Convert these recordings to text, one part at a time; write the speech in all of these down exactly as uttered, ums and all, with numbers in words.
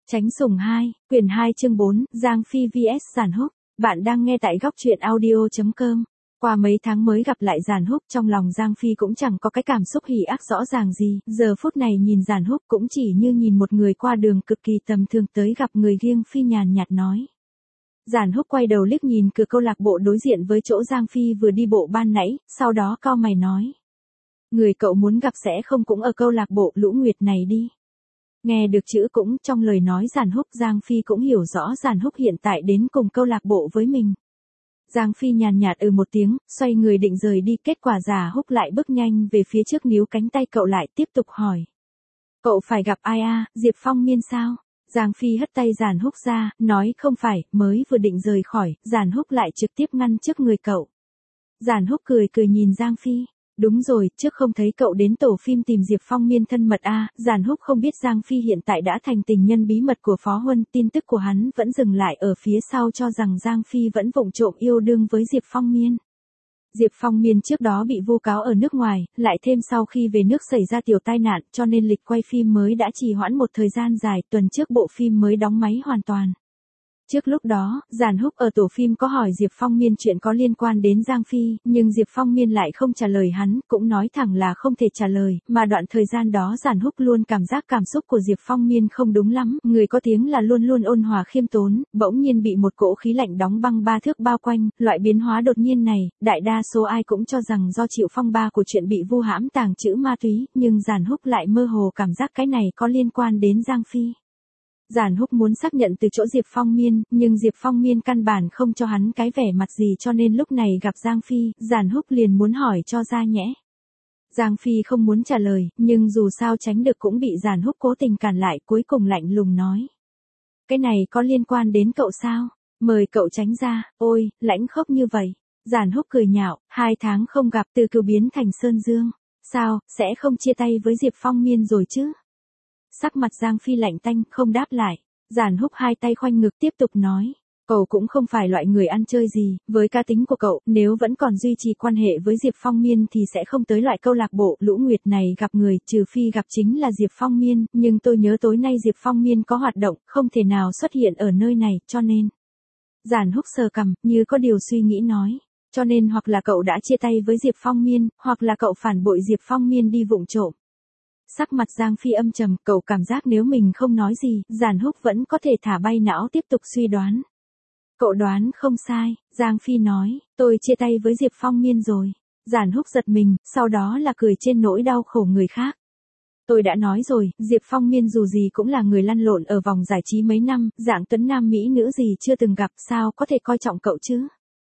Tránh sủng hai, quyển hai chương bốn, Giang Phi vs Giản Húc. Bạn đang nghe tại góc truyện audio chấm com. Qua mấy tháng mới gặp lại Giản Húc, trong lòng Giang Phi cũng chẳng có cái cảm xúc hỉ ác rõ ràng gì, giờ phút này nhìn Giản Húc cũng chỉ như nhìn một người qua đường cực kỳ tầm thường tới gặp người. Riêng Phi nhàn nhạt nói. Giản Húc quay đầu liếc nhìn cửa câu lạc bộ đối diện với chỗ Giang Phi vừa đi bộ ban nãy, sau đó cau mày nói. Người cậu muốn gặp sẽ không cũng ở câu lạc bộ Lũ Nguyệt này đi. Nghe được chữ cũng trong lời nói Giản Húc, Giang Phi cũng hiểu rõ Giản Húc hiện tại đến cùng câu lạc bộ với mình. Giang Phi nhàn nhạt ừ một tiếng, xoay người định rời đi, kết quả Già Húc lại bước nhanh về phía trước, níu cánh tay cậu lại tiếp tục hỏi. Cậu phải gặp ai à, Diệp Phong Miên sao? Giang Phi hất tay Giản Húc ra, nói không phải, mới vừa định rời khỏi, Giản Húc lại trực tiếp ngăn trước người cậu. Giản Húc cười cười nhìn Giang Phi. Đúng rồi, trước không thấy cậu đến tổ phim tìm Diệp Phong Miên thân mật a. À, Giản Húc không biết Giang Phi hiện tại đã thành tình nhân bí mật của Phó Huân, tin tức của hắn vẫn dừng lại ở phía sau, cho rằng Giang Phi vẫn vụng trộm yêu đương với Diệp Phong Miên. Diệp Phong Miên trước đó bị vu cáo ở nước ngoài, lại thêm sau khi về nước xảy ra tiểu tai nạn, cho nên lịch quay phim mới đã trì hoãn một thời gian dài, tuần trước bộ phim mới đóng máy hoàn toàn. Trước lúc đó, Giản Húc ở tổ phim có hỏi Diệp Phong Miên chuyện có liên quan đến Giang Phi, nhưng Diệp Phong Miên lại không trả lời hắn, cũng nói thẳng là không thể trả lời, mà đoạn thời gian đó Giản Húc luôn cảm giác cảm xúc của Diệp Phong Miên không đúng lắm, người có tiếng là luôn luôn ôn hòa khiêm tốn, bỗng nhiên bị một cỗ khí lạnh đóng băng ba thước bao quanh, loại biến hóa đột nhiên này, đại đa số ai cũng cho rằng do chịu phong ba của chuyện bị vu hãm tàng trữ ma túy, nhưng Giản Húc lại mơ hồ cảm giác cái này có liên quan đến Giang Phi. Giản Húc muốn xác nhận từ chỗ Diệp Phong Miên, nhưng Diệp Phong Miên căn bản không cho hắn cái vẻ mặt gì, cho nên lúc này gặp Giang Phi, Giản Húc liền muốn hỏi cho ra nhẽ. Giang Phi không muốn trả lời, nhưng dù sao tránh được cũng bị Giản Húc cố tình cản lại, cuối cùng lạnh lùng nói. Cái này có liên quan đến cậu sao? Mời cậu tránh ra, ôi, lãnh khốc như vậy. Giản Húc cười nhạo, hai tháng không gặp từ Cửu biến thành Sơn Dương. Sao, sẽ không chia tay với Diệp Phong Miên rồi chứ? Sắc mặt Giang Phi lạnh tanh, không đáp lại. Giản Húc hai tay khoanh ngực tiếp tục nói. Cậu cũng không phải loại người ăn chơi gì, với cá tính của cậu, nếu vẫn còn duy trì quan hệ với Diệp Phong Miên thì sẽ không tới loại câu lạc bộ Lũ Nguyệt này gặp người, trừ phi gặp chính là Diệp Phong Miên, nhưng tôi nhớ tối nay Diệp Phong Miên có hoạt động, không thể nào xuất hiện ở nơi này, cho nên. Giản Húc sờ cằm, như có điều suy nghĩ nói. Cho nên hoặc là cậu đã chia tay với Diệp Phong Miên, hoặc là cậu phản bội Diệp Phong Miên đi vụng trộm. Sắc mặt Giang Phi âm trầm, cậu cảm giác nếu mình không nói gì, Giản Húc vẫn có thể thả bay não tiếp tục suy đoán. Cậu đoán không sai, Giang Phi nói, tôi chia tay với Diệp Phong Miên rồi. Giản Húc giật mình, sau đó là cười trên nỗi đau khổ người khác. Tôi đã nói rồi, Diệp Phong Miên dù gì cũng là người lăn lộn ở vòng giải trí mấy năm, dạng tuấn nam mỹ nữ gì chưa từng gặp, sao có thể coi trọng cậu chứ?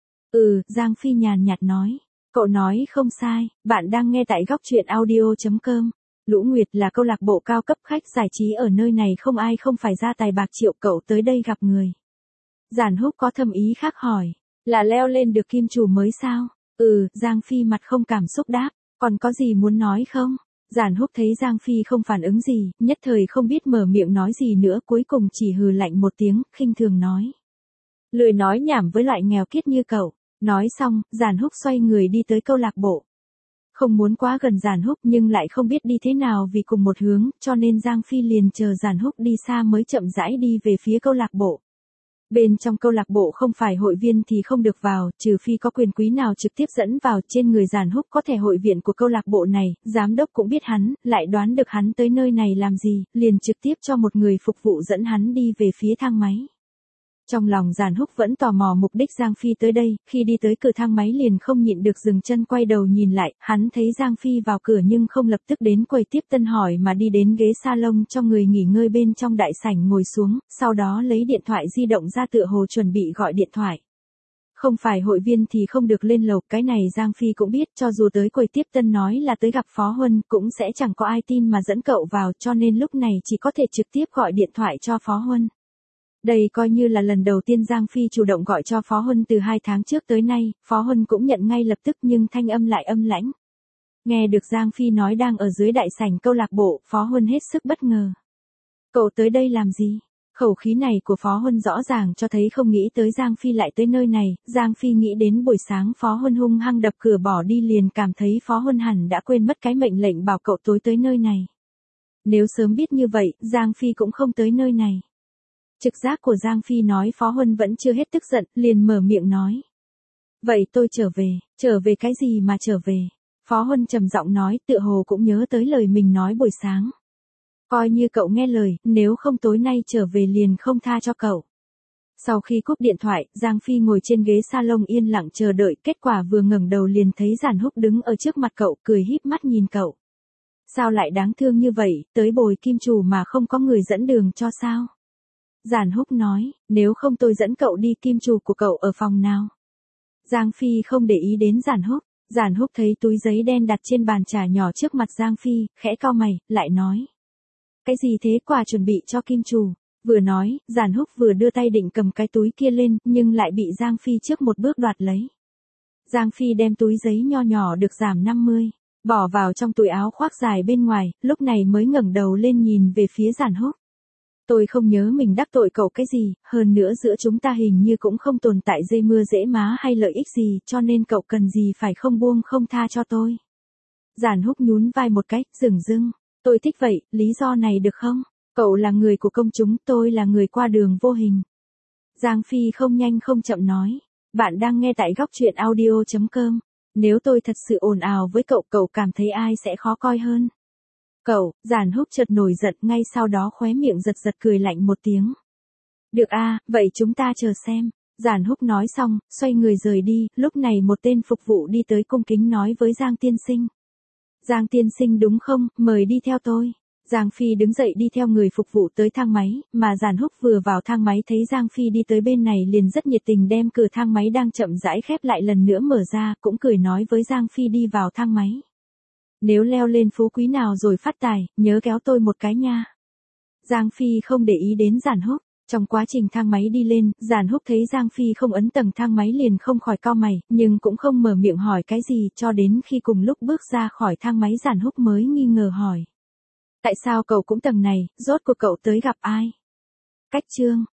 Ừ, Giang Phi nhàn nhạt nói. Cậu nói không sai, bạn đang nghe tại góc truyện audio chấm com. Lũ Nguyệt là câu lạc bộ cao cấp khách giải trí ở nơi này, không ai không phải ra tài bạc triệu, cậu tới đây gặp người. Giản Húc có thâm ý khác hỏi, là leo lên được kim chủ mới sao? Ừ, Giang Phi mặt không cảm xúc đáp, còn có gì muốn nói không? Giản Húc thấy Giang Phi không phản ứng gì, nhất thời không biết mở miệng nói gì nữa, cuối cùng chỉ hừ lạnh một tiếng, khinh thường nói. Lười nói nhảm với loại nghèo kiết như cậu. Nói xong, Giản Húc xoay người đi tới câu lạc bộ. Không muốn quá gần Giản Húc nhưng lại không biết đi thế nào vì cùng một hướng, cho nên Giang Phi liền chờ Giản Húc đi xa mới chậm rãi đi về phía câu lạc bộ. Bên trong câu lạc bộ không phải hội viên thì không được vào, trừ phi có quyền quý nào trực tiếp dẫn vào. Trên người Giản Húc có thẻ hội viên của câu lạc bộ này, giám đốc cũng biết hắn, lại đoán được hắn tới nơi này làm gì, liền trực tiếp cho một người phục vụ dẫn hắn đi về phía thang máy. Trong lòng Giản Húc vẫn tò mò mục đích Giang Phi tới đây, khi đi tới cửa thang máy liền không nhịn được dừng chân quay đầu nhìn lại, hắn thấy Giang Phi vào cửa nhưng không lập tức đến quầy tiếp tân hỏi mà đi đến ghế salon cho người nghỉ ngơi bên trong đại sảnh ngồi xuống, sau đó lấy điện thoại di động ra tựa hồ chuẩn bị gọi điện thoại. Không phải hội viên thì không được lên lầu, cái này Giang Phi cũng biết, cho dù tới quầy tiếp tân nói là tới gặp Phó Huân cũng sẽ chẳng có ai tin mà dẫn cậu vào, cho nên lúc này chỉ có thể trực tiếp gọi điện thoại cho Phó Huân. Đây coi như là lần đầu tiên Giang Phi chủ động gọi cho Phó Huân từ hai tháng trước tới nay, Phó Huân cũng nhận ngay lập tức nhưng thanh âm lại âm lãnh. Nghe được Giang Phi nói đang ở dưới đại sảnh câu lạc bộ, Phó Huân hết sức bất ngờ. Cậu tới đây làm gì? Khẩu khí này của Phó Huân rõ ràng cho thấy không nghĩ tới Giang Phi lại tới nơi này, Giang Phi nghĩ đến buổi sáng Phó Huân hung hăng đập cửa bỏ đi liền cảm thấy Phó Huân hẳn đã quên mất cái mệnh lệnh bảo cậu tối tới nơi này. Nếu sớm biết như vậy, Giang Phi cũng không tới nơi này. Trực giác của Giang Phi nói Phó Huân vẫn chưa hết tức giận, liền mở miệng nói. Vậy tôi trở về, trở về cái gì mà trở về? Phó Huân trầm giọng nói, tựa hồ cũng nhớ tới lời mình nói buổi sáng. Coi như cậu nghe lời, nếu không tối nay trở về liền không tha cho cậu. Sau khi cúp điện thoại, Giang Phi ngồi trên ghế salon yên lặng chờ đợi, kết quả vừa ngẩng đầu liền thấy Giản Húc đứng ở trước mặt cậu, cười híp mắt nhìn cậu. Sao lại đáng thương như vậy, tới bồi kim chủ mà không có người dẫn đường cho sao? Giản Húc nói, nếu không tôi dẫn cậu đi, kim chủ của cậu ở phòng nào? Giang Phi không để ý đến Giản Húc. Giản Húc thấy túi giấy đen đặt trên bàn trà nhỏ trước mặt Giang Phi, khẽ cau mày, lại nói. Cái gì thế, quà chuẩn bị cho kim chủ? Vừa nói, Giản Húc vừa đưa tay định cầm cái túi kia lên, nhưng lại bị Giang Phi trước một bước đoạt lấy. Giang Phi đem túi giấy nho nhỏ được giảm năm mươi, bỏ vào trong túi áo khoác dài bên ngoài, lúc này mới ngẩng đầu lên nhìn về phía Giản Húc. Tôi không nhớ mình đắc tội cậu cái gì, hơn nữa giữa chúng ta hình như cũng không tồn tại dây mưa rễ má hay lợi ích gì, cho nên cậu cần gì phải không buông không tha cho tôi. Giản Húc nhún vai một cái, dửng dưng. Tôi thích vậy, lý do này được không? Cậu là người của công chúng, tôi là người qua đường vô hình. Giang Phi không nhanh không chậm nói. Bạn đang nghe tại góc truyện audio chấm com. Nếu tôi thật sự ồn ào với cậu, cậu cảm thấy ai sẽ khó coi hơn? Cậu, Giản Húc chợt nổi giận, ngay sau đó khóe miệng giật giật cười lạnh một tiếng. Được a, vậy chúng ta chờ xem. Giản Húc nói xong, xoay người rời đi, lúc này một tên phục vụ đi tới cung kính nói với Giang tiên sinh. Giang tiên sinh đúng không, mời đi theo tôi. Giang Phi đứng dậy đi theo người phục vụ tới thang máy, mà Giản Húc vừa vào thang máy thấy Giang Phi đi tới bên này liền rất nhiệt tình đem cửa thang máy đang chậm rãi khép lại lần nữa mở ra, cũng cười nói với Giang Phi đi vào thang máy. Nếu leo lên phú quý nào rồi phát tài, nhớ kéo tôi một cái nha. Giang Phi không để ý đến Giản Húc. Trong quá trình thang máy đi lên, Giản Húc thấy Giang Phi không ấn tầng thang máy liền không khỏi cau mày, nhưng cũng không mở miệng hỏi cái gì, cho đến khi cùng lúc bước ra khỏi thang máy Giản Húc mới nghi ngờ hỏi. Tại sao cậu cũng tầng này, rốt cuộc cậu tới gặp ai? Cách chương.